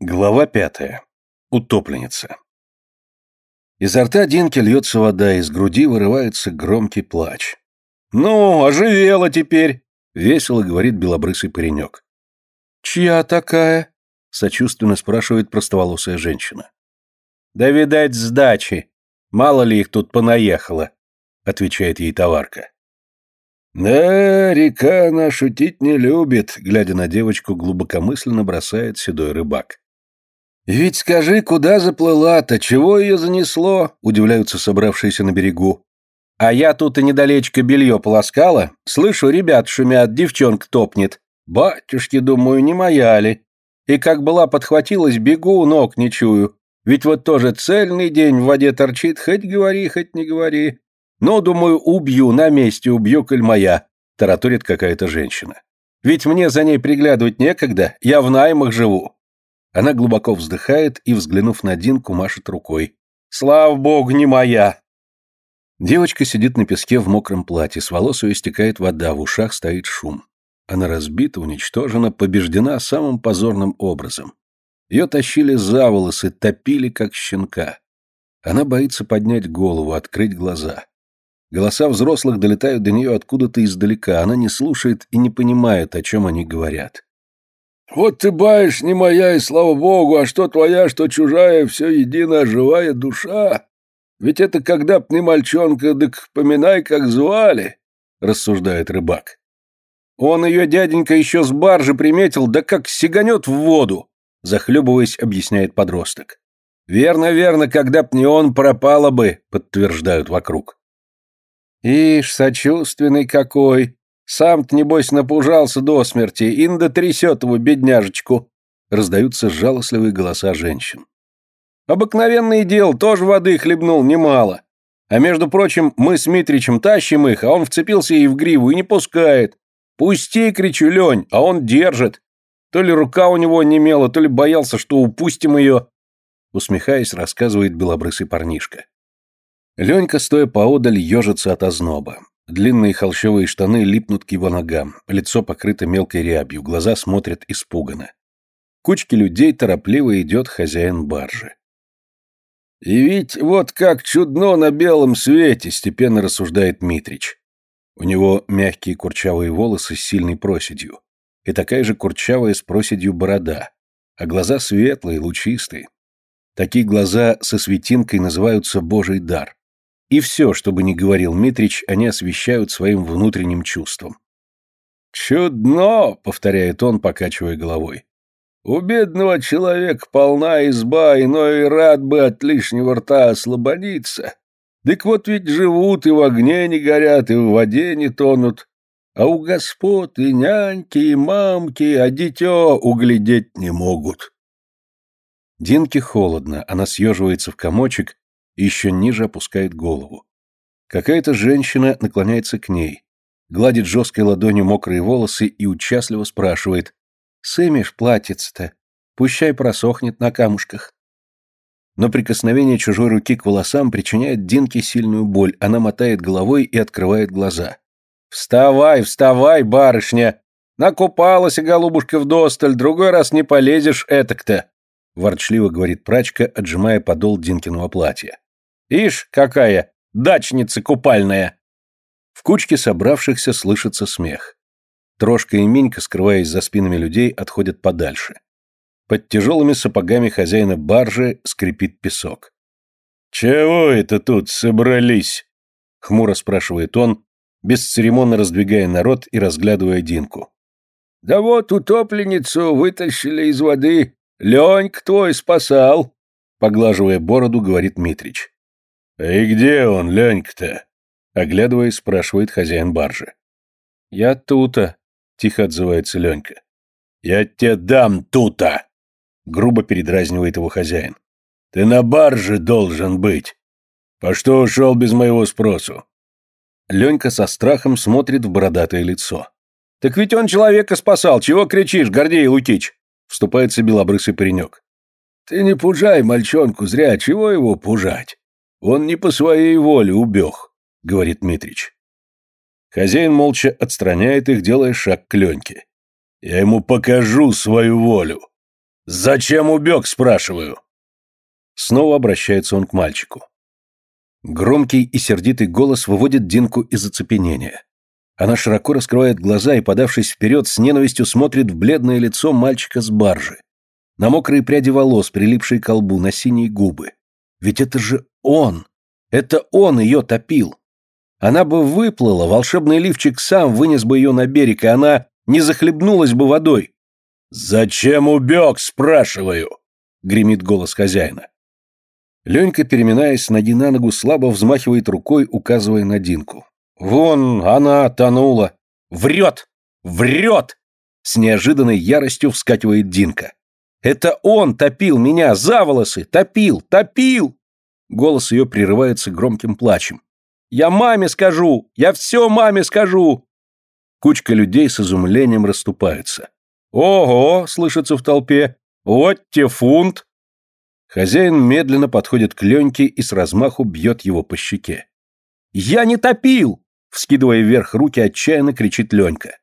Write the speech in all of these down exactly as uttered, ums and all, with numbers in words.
Глава пятая. Утопленница. Изо рта Динки льется вода, из груди вырывается громкий плач. «Ну, оживела теперь!» — весело говорит белобрысый паренек. «Чья такая?» — сочувственно спрашивает простоволосая женщина. «Да, видать, с дачи. Мало ли их тут понаехало», — отвечает ей товарка. «Да, река она шутить не любит», — глядя на девочку, глубокомысленно бросает седой рыбак. «Ведь скажи, куда заплыла-то, чего ее занесло?» — удивляются собравшиеся на берегу. «А я тут и недалечко белье полоскала. Слышу, ребят шумят, девчонка топнет. Батюшки, думаю, не моя ли? И как была подхватилась, бегу, ног не чую. Ведь вот тоже цельный день в воде торчит, хоть говори, хоть не говори. Ну, думаю, убью, на месте убью, коль моя», — тараторит какая-то женщина. «Ведь мне за ней приглядывать некогда, я в наймах живу». Она глубоко вздыхает и, взглянув на Динку, машет рукой. «Слава богу, не моя!» Девочка сидит на песке в мокром платье, с волос ее стекает вода, в ушах стоит шум. Она разбита, уничтожена, побеждена самым позорным образом. Ее тащили за волосы, топили, как щенка. Она боится поднять голову, открыть глаза. Голоса взрослых долетают до нее откуда-то издалека, она не слушает и не понимает, о чем они говорят. «Вот ты, баишь, не моя, и слава богу, а что твоя, что чужая, все единая живая душа. Ведь это когда б не мальчонка, так поминай, как звали», — рассуждает рыбак. «Он ее, дяденька, еще с баржи приметил, да как сиганет в воду», — захлебываясь, объясняет подросток. «Верно, верно, когда б не он, пропала бы», — подтверждают вокруг. «Ишь, сочувственный какой! Сам-то, небось, напужался до смерти, инда трясет его, бедняжечку», — раздаются жалостливые голоса женщин. «Обыкновенное дело, тоже воды хлебнул немало. А между прочим, мы с Митричем тащим их, а он вцепился ей в гриву и не пускает. Пусти, кричу, Лень, а он держит. То ли рука у него онемела, то ли боялся, что упустим ее», — усмехаясь, рассказывает белобрысый парнишка. Ленька, стоя поодаль, ежится от озноба. Длинные холщовые штаны липнут к его ногам, лицо покрыто мелкой рябью, глаза смотрят испуганно. Кучки людей торопливо идет хозяин баржи. «И ведь вот как чудно на белом свете», — степенно рассуждает Митрич. У него мягкие курчавые волосы с сильной проседью, и такая же курчавая с проседью борода, а глаза светлые, лучистые. Такие глаза со светинкой называются Божий дар. И все, что бы ни говорил Митрич, они освещают своим внутренним чувством. «Чудно!» — повторяет он, покачивая головой. «У бедного человека полна изба, иной рад бы от лишнего рта ослабониться. Дык вот ведь живут, и в огне не горят, и в воде не тонут. А у господ и няньки, и мамки, а дитё углядеть не могут». Динке холодно, она съеживается в комочек и еще ниже опускает голову. Какая-то женщина наклоняется к ней, гладит жесткой ладонью мокрые волосы и участливо спрашивает: «Сымешь платьице-то? Пущай просохнет на камушках». Но прикосновение чужой руки к волосам причиняет Динке сильную боль, она мотает головой и открывает глаза. «Вставай, вставай, барышня! Накупалась, голубушка, вдосталь, другой раз не полезешь этак-то!» — ворчливо говорит прачка, отжимая подол Динкиного платья. «Ишь, какая! Дачница купальная!» В кучке собравшихся слышится смех. Трошка и Минька, скрываясь за спинами людей, отходят подальше. Под тяжелыми сапогами хозяина баржи скрипит песок. «Чего это тут собрались?» — хмуро спрашивает он, бесцеремонно раздвигая народ и разглядывая Динку. «Да вот утопленницу вытащили из воды. Ленька твой спасал», — поглаживая бороду, говорит Митрич. «И где он, Ленька-то?» — оглядываясь, спрашивает хозяин баржи. «Я тута», — тихо отзывается Ленька. «Я тебе дам тута!» — грубо передразнивает его хозяин. «Ты на барже должен быть. По что ушел без моего спросу?» Ленька со страхом смотрит в бородатое лицо. «Так ведь он человека спасал, чего кричишь, Гордей Лукич?» — вступается белобрысый паренек. «Ты не пужай мальчонку зря, чего его пужать? Он не по своей воле убег», — говорит Митрич. Хозяин молча отстраняет их, делая шаг к Леньке. «Я ему покажу свою волю. «Зачем убег, спрашиваю?» Снова обращается он к мальчику. Громкий и сердитый голос выводит Динку из оцепенения. Она широко раскрывает глаза и, подавшись вперед, с ненавистью смотрит в бледное лицо мальчика с баржи. На мокрые пряди волос, прилипшие к лбу, на синие губы. Ведь это же он! Это он ее топил! Она бы выплыла, волшебный лифчик сам вынес бы ее на берег, и она не захлебнулась бы водой. «Зачем убег, спрашиваю?» — гремит голос хозяина. Ленька, переминаясь с ноги на ногу, слабо взмахивает рукой, указывая на Динку. «Вон, она тонула!» «Врет! Врет!» С неожиданной яростью вскакивает Динка. «Это он топил меня за волосы! Топил! Топил!» Голос ее прерывается громким плачем. «Я маме скажу! Я все маме скажу!» Кучка людей с изумлением расступается. «Ого!» — слышится в толпе. «Вот те фунт!» Хозяин медленно подходит к Леньке и с размаху бьет его по щеке. «Я не топил!» — вскидывая вверх руки, отчаянно кричит Ленька.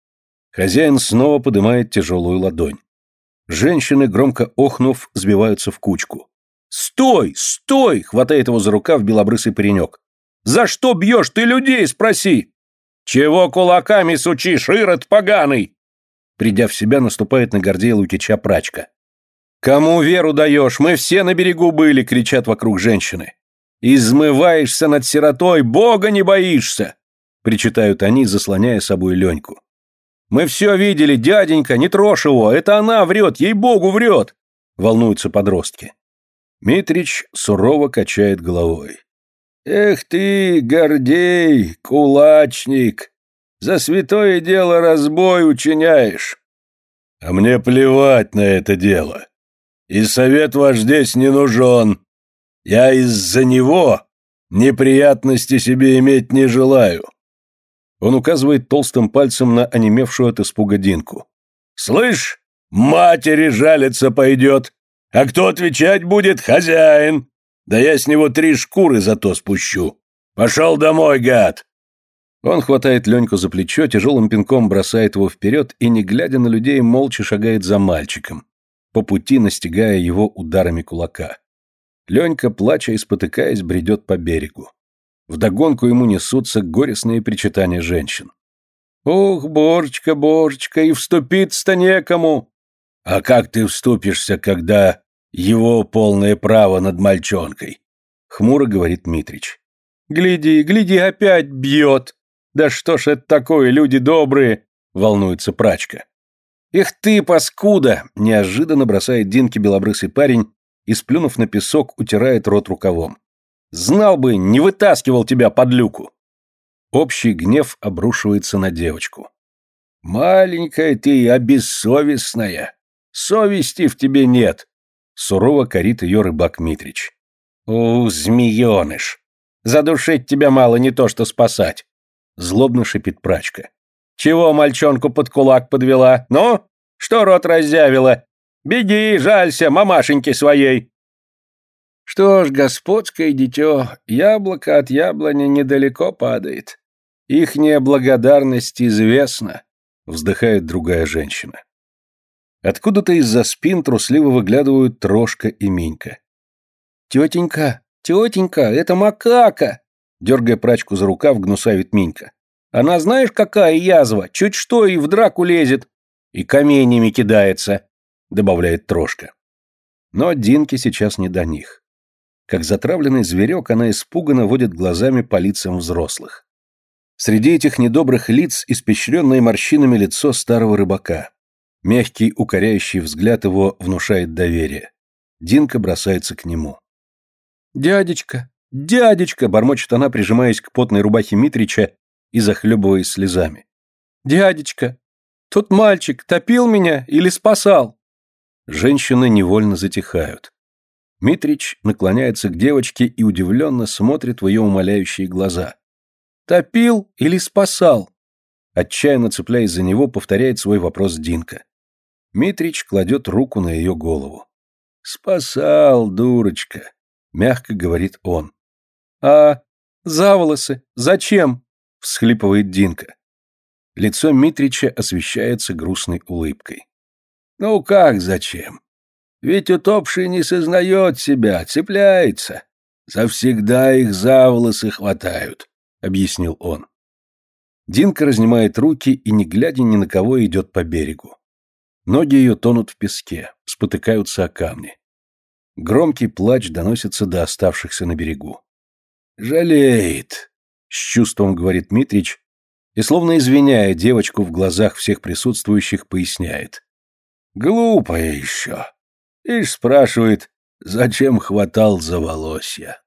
Хозяин снова поднимает тяжелую ладонь. Женщины, громко охнув, сбиваются в кучку. «Стой! Стой!» — хватает его за рукав белобрысый паренек. «За что бьешь? Ты людей спроси!» «Чего кулаками сучишь, ирод поганый?» Придя в себя, наступает на Гордея Лукича прачка. «Кому веру даешь? Мы все на берегу были!» — кричат вокруг женщины. «Измываешься над сиротой, Бога не боишься!» — причитают они, заслоняя собой Леньку. «Мы все видели, дяденька, не трожь его, это она врет, ей-богу врет!» — волнуются подростки. Митрич сурово качает головой. «Эх ты, Гордей, кулачник, за святое дело разбой учиняешь!» «А мне плевать на это дело, и совет ваш здесь не нужен. Я из-за него неприятности себе иметь не желаю». Он указывает толстым пальцем на онемевшую от испуга Динку. «Слышь, матери жалиться пойдет, а кто отвечать будет? Хозяин. Да я с него три шкуры зато спущу. Пошел домой, гад!» Он хватает Леньку за плечо, тяжелым пинком бросает его вперед и, не глядя на людей, молча шагает за мальчиком, по пути настигая его ударами кулака. Ленька, плача и спотыкаясь, бредет по берегу. Вдогонку ему несутся горестные причитания женщин. «Ох, божечка, божечка, и вступиться-то некому!» «А как ты вступишься, когда его полное право над мальчонкой?» — хмуро говорит Митрич. «Гляди, гляди, опять бьет! Да что ж это такое, люди добрые!» — волнуется прачка. «Эх ты, паскуда!» — неожиданно бросает Динке белобрысый парень и, сплюнув на песок, утирает рот рукавом. «Знал бы, не вытаскивал тебя, подлюку!» Общий гнев обрушивается на девочку. «Маленькая ты, а бессовестная! Совести в тебе нет!» — сурово корит ее рыбак Митрич. «У, змееныш! Задушить тебя мало, не то что спасать!» — злобно шипит прачка. «Чего мальчонку под кулак подвела? Ну, что рот разъявила? Беги, жалься мамашеньке своей!» «Что ж, господское дитё, яблоко от яблони недалеко падает. Ихняя благодарность известна», — вздыхает другая женщина. Откуда-то из-за спин трусливо выглядывают Трошка и Минька. «Тетенька, тетенька, это макака!» Дергая прачку за рукав, гнусавит Минька. «Она знаешь, какая язва? Чуть что и в драку лезет. И каменьями кидается», — добавляет Трошка. Но Динке сейчас не до них. Как затравленный зверек, она испуганно водит глазами по лицам взрослых. Среди этих недобрых лиц испещренное морщинами лицо старого рыбака. Мягкий, укоряющий взгляд его внушает доверие. Динка бросается к нему. «Дядечка, дядечка!» — бормочет она, прижимаясь к потной рубахе Митрича и захлебываясь слезами. «Дядечка, тот мальчик топил меня или спасал?» Женщины невольно затихают. Митрич наклоняется к девочке и удивленно смотрит в ее умоляющие глаза. «Топил или спасал?» Отчаянно цепляясь за него, повторяет свой вопрос Динка. Митрич кладет руку на ее голову. «Спасал, дурочка», — мягко говорит он. «А за волосы зачем?» — всхлипывает Динка. Лицо Митрича освещается грустной улыбкой. «Ну как зачем? Ведь утопший не сознает себя, цепляется. Завсегда их за волосы хватают, — объяснил он. Динка разнимает руки и, не глядя ни на кого, идет по берегу. Ноги ее тонут в песке, спотыкаются о камни. Громкий плач доносится до оставшихся на берегу. «Жалеет», — с чувством говорит Митрич, и, словно извиняя девочку в глазах всех присутствующих, поясняет. «Глупая еще. Ишь спрашивает, зачем хватал за волосья».